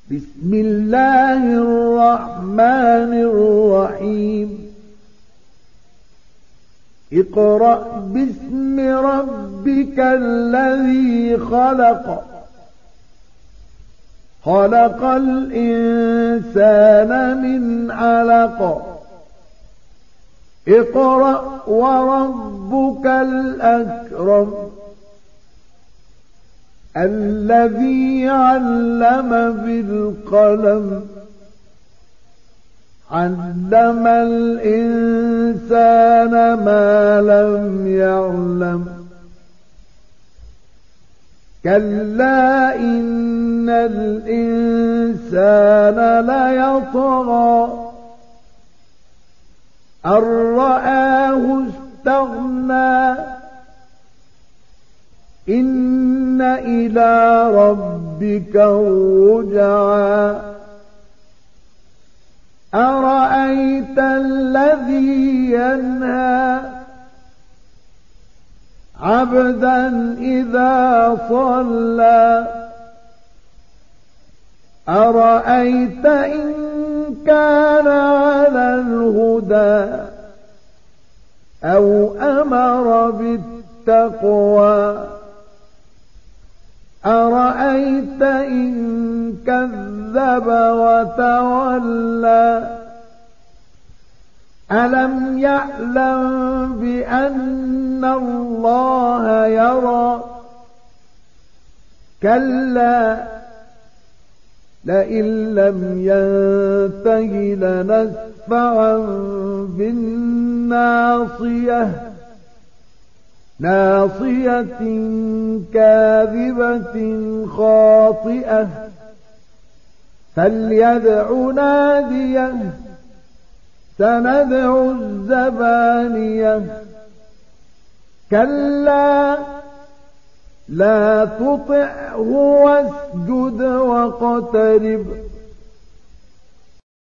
بسم الله الرحمن الرحيم اقرأ باسم ربك الذي خلق خلق الإنسان من علق اقرأ وربك الأكرم الذي علم بالقلم علم الإنسان ما لم يعلم كلا إن الإنسان ليطغى أن رآه استغنى إن إلى ربك الرجعى أرأيت الذي ينهى عبدا إذا صلى أرأيت إن كان على الهدى أو أمر بالتقوى أرأيت إن كذب وتولى ألم يعلم بأن الله يرى كلا لئن لم ينته لنسفعا بالناصية ناصية كاذبة خاطئة فليدع ناديه سندع الزبانية كلا لا تطعه واسجد واقترب